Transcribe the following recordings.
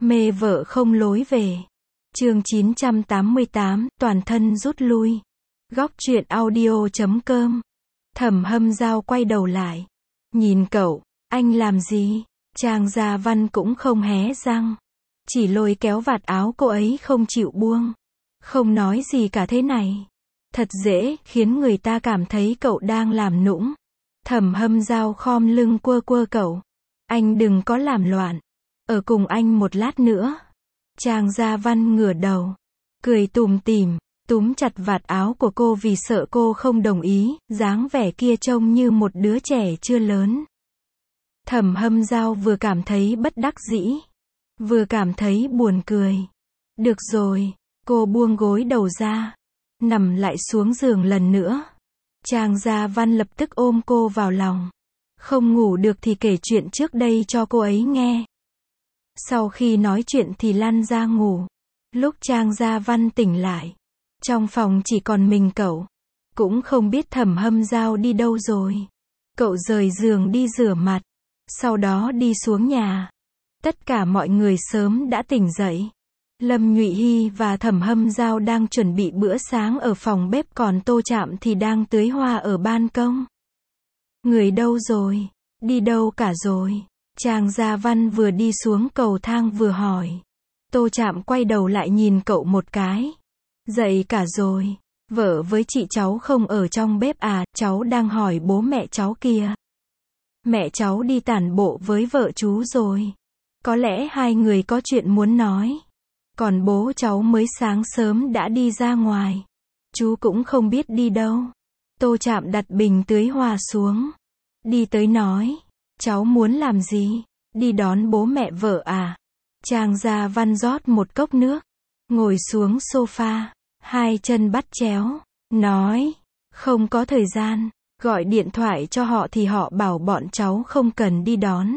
Mê vợ không lối về. Chương 988, toàn thân rút lui. Góc truyện audio.com. Thẩm Hâm Dao quay đầu lại. Nhìn cậu, anh làm gì? Trang Gia Văn cũng không hé răng. Chỉ lôi kéo vạt áo cô ấy không chịu buông. Không nói gì cả thế này. Thật dễ khiến người ta cảm thấy cậu đang làm nũng. Thẩm Hâm Dao khom lưng quơ quơ cậu. Anh đừng có làm loạn. Ở cùng anh một lát nữa. Trang Gia Văn ngửa đầu. Cười tủm tỉm, túm chặt vạt áo của cô vì sợ cô không đồng ý, dáng vẻ kia trông như một đứa trẻ chưa lớn. Thẩm Hâm Dao vừa cảm thấy bất đắc dĩ, vừa cảm thấy buồn cười. Được rồi, cô buông gối đầu ra, nằm lại xuống giường lần nữa. Trang Gia Văn lập tức ôm cô vào lòng. Không ngủ được thì kể chuyện trước đây cho cô ấy nghe. Sau khi nói chuyện thì lăn ra ngủ. Lúc Trang Gia Văn tỉnh lại, trong phòng chỉ còn mình cậu. Cũng không biết Thẩm Hâm Dao đi đâu rồi. Cậu rời giường đi rửa mặt, sau đó đi xuống nhà. Tất cả mọi người sớm đã tỉnh dậy. Lâm Nhụy Hy và Thẩm Hâm Dao đang chuẩn bị bữa sáng ở phòng bếp, còn Tô Trạm thì đang tưới hoa ở ban công. Người đâu rồi? Đi đâu cả rồi? Trang Gia Văn vừa đi xuống cầu thang vừa hỏi. Tô Trạm quay đầu lại nhìn cậu một cái. Dậy cả rồi. Vợ với chị cháu không ở trong bếp à? Cháu đang hỏi bố mẹ cháu kìa. Mẹ cháu đi tản bộ với vợ chú rồi. Có lẽ hai người có chuyện muốn nói. Còn bố cháu mới sáng sớm đã đi ra ngoài. Chú cũng không biết đi đâu. Tô Trạm đặt bình tưới hoa xuống. Đi tới nói. Cháu muốn làm gì? Đi đón bố mẹ vợ à? Trang Gia Văn rót một cốc nước. Ngồi xuống sofa. Hai chân bắt chéo. Nói. Không có thời gian. Gọi điện thoại cho họ thì họ bảo bọn cháu không cần đi đón.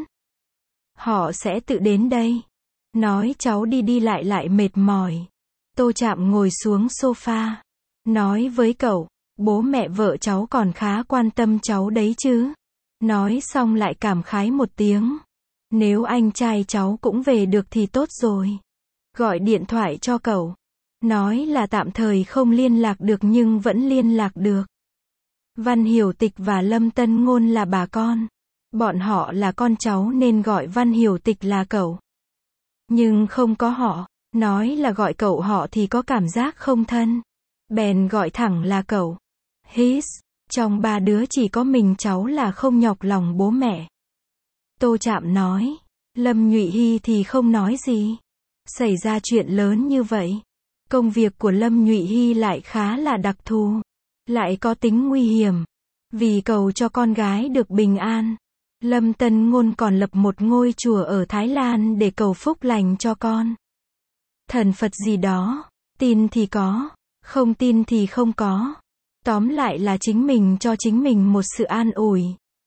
Họ sẽ tự đến đây. Nói cháu đi đi lại lại mệt mỏi. Tô Trạm ngồi xuống sofa. Nói với cậu. Bố mẹ vợ cháu còn khá quan tâm cháu đấy chứ. Nói xong lại cảm khái một tiếng. Nếu anh trai cháu cũng về được thì tốt rồi. Gọi điện thoại cho cậu. Nói là tạm thời không liên lạc được nhưng vẫn liên lạc được. Văn Hiểu Tịch và Lâm Tân Ngôn là bà con. Bọn họ là con cháu nên gọi Văn Hiểu Tịch là cậu. Nhưng không có họ. Nói là gọi cậu họ thì có cảm giác không thân. Bèn gọi thẳng là cậu. Hít. Trong ba đứa chỉ có mình cháu là không nhọc lòng bố mẹ. Tô Trạm nói. Lâm Nhụy Hy thì không nói gì. Xảy ra chuyện lớn như vậy. Công việc của Lâm Nhụy Hy lại khá là đặc thù. Lại có tính nguy hiểm. Vì cầu cho con gái được bình an. Lâm Tân Ngôn còn lập một ngôi chùa ở Thái Lan để cầu phúc lành cho con. Thần Phật gì đó. Tin thì có. Không tin thì không có. Tóm lại là chính mình cho chính mình một sự an ủi.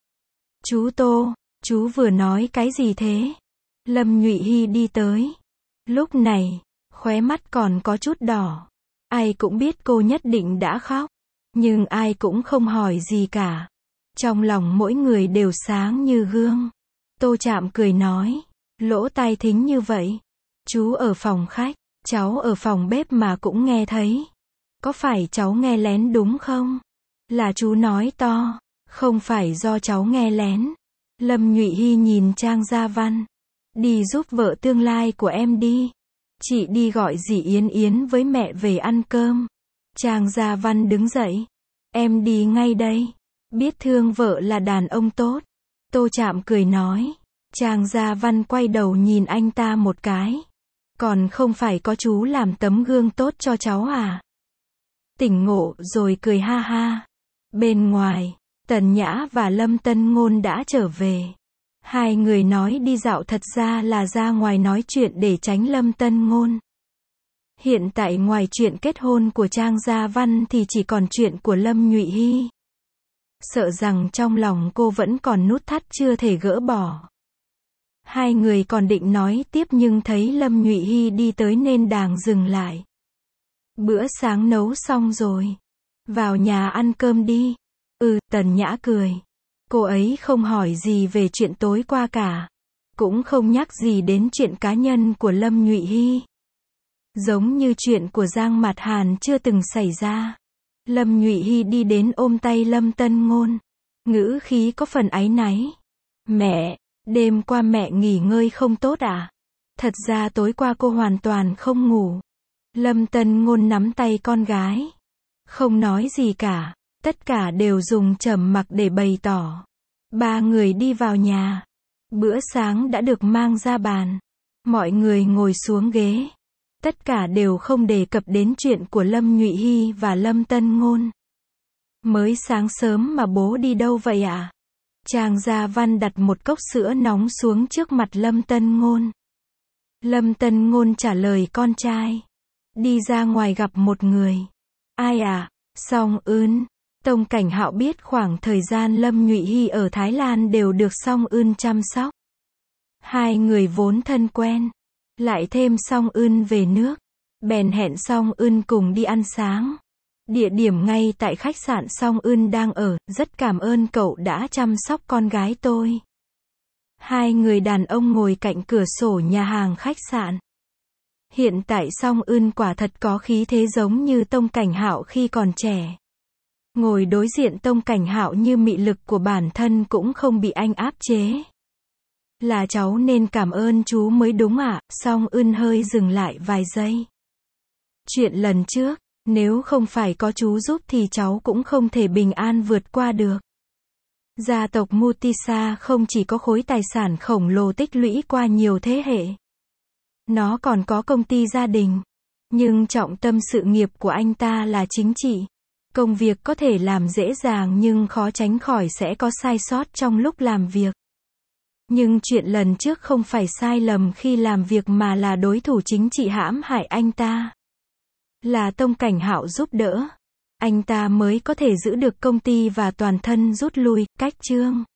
Chú Tô, chú vừa nói cái gì thế? Lâm Nhụy Hy đi tới. Lúc này, khóe mắt còn có chút đỏ. Ai cũng biết cô nhất định đã khóc. Nhưng ai cũng không hỏi gì cả. Trong lòng mỗi người đều sáng như gương. Tô Trạm cười nói. Lỗ tai thính như vậy. Chú ở phòng khách, cháu ở phòng bếp mà cũng nghe thấy. Có phải cháu nghe lén đúng không? Là chú nói to. Không phải do cháu nghe lén. Lâm Nhụy Hy nhìn Trang Gia Văn. Đi giúp vợ tương lai của em đi. Chị đi gọi dì Yến Yến với mẹ về ăn cơm. Trang Gia Văn đứng dậy. Em đi ngay đây. Biết thương vợ là đàn ông tốt. Tô Trạm cười nói. Trang Gia Văn quay đầu nhìn anh ta một cái. Còn không phải có chú làm tấm gương tốt cho cháu à? Tỉnh ngộ rồi cười ha ha. Bên ngoài, Tần Nhã và Lâm Tân Ngôn đã trở về. Hai người nói đi dạo thật ra là ra ngoài nói chuyện để tránh Lâm Tân Ngôn. Hiện tại ngoài chuyện kết hôn của Trang Gia Văn thì chỉ còn chuyện của Lâm Nhụy Hy. Sợ rằng trong lòng cô vẫn còn nút thắt chưa thể gỡ bỏ. Hai người còn định nói tiếp nhưng thấy Lâm Nhụy Hy đi tới nên đàng dừng lại. Bữa sáng nấu xong rồi. Vào nhà ăn cơm đi. Tần Nhã cười. Cô ấy không hỏi gì về chuyện tối qua cả. cũng không nhắc gì đến chuyện cá nhân của Lâm Nhụy Hy. Giống như chuyện của Giang Mạt Hàn chưa từng xảy ra. Lâm Nhụy Hy đi đến ôm tay Lâm Tân Ngôn. Ngữ khí có phần áy náy. Mẹ, đêm qua mẹ nghỉ ngơi không tốt à? Thật ra tối qua cô hoàn toàn không ngủ. Lâm Tân Ngôn nắm tay con gái. Không nói gì cả. Tất cả đều dùng trầm mặc để bày tỏ. Ba người đi vào nhà. Bữa sáng đã được mang ra bàn. Mọi người ngồi xuống ghế. Tất cả đều không đề cập đến chuyện của Lâm Nhụy Hy và Lâm Tân Ngôn. Mới sáng sớm mà bố đi đâu vậy ạ? Trang Gia Văn đặt một cốc sữa nóng xuống trước mặt Lâm Tân Ngôn. Lâm Tân Ngôn trả lời con trai. Đi ra ngoài gặp một người. Ai à? Song Eun. Tông Cảnh Hạo biết khoảng thời gian Lâm Nhụy Hy ở Thái Lan đều được Song Eun chăm sóc. Hai người vốn thân quen. Lại thêm Song Eun về nước. Bèn hẹn Song Eun cùng đi ăn sáng. Địa điểm ngay tại khách sạn Song Eun đang ở. Rất cảm ơn cậu đã chăm sóc con gái tôi. Hai người đàn ông ngồi cạnh cửa sổ nhà hàng khách sạn. Hiện tại Song Eun quả thật có khí thế giống như Tông Cảnh Hạo khi còn trẻ. Ngồi đối diện Tông Cảnh Hạo như mị lực của bản thân cũng không bị anh áp chế. Là cháu nên cảm ơn chú mới đúng ạ. Song Eun hơi dừng lại vài giây. Chuyện lần trước, nếu không phải có chú giúp thì cháu cũng không thể bình an vượt qua được. Gia tộc Mutisa không chỉ có khối tài sản khổng lồ tích lũy qua nhiều thế hệ. Nó còn có công ty gia đình. Nhưng trọng tâm sự nghiệp của anh ta là chính trị. Công việc có thể làm dễ dàng nhưng khó tránh khỏi sẽ có sai sót trong lúc làm việc. Nhưng chuyện lần trước không phải sai lầm khi làm việc mà là đối thủ chính trị hãm hại anh ta. Là Tông Cảnh Hạo giúp đỡ. Anh ta mới có thể giữ được công ty và toàn thân rút lui, cách chương.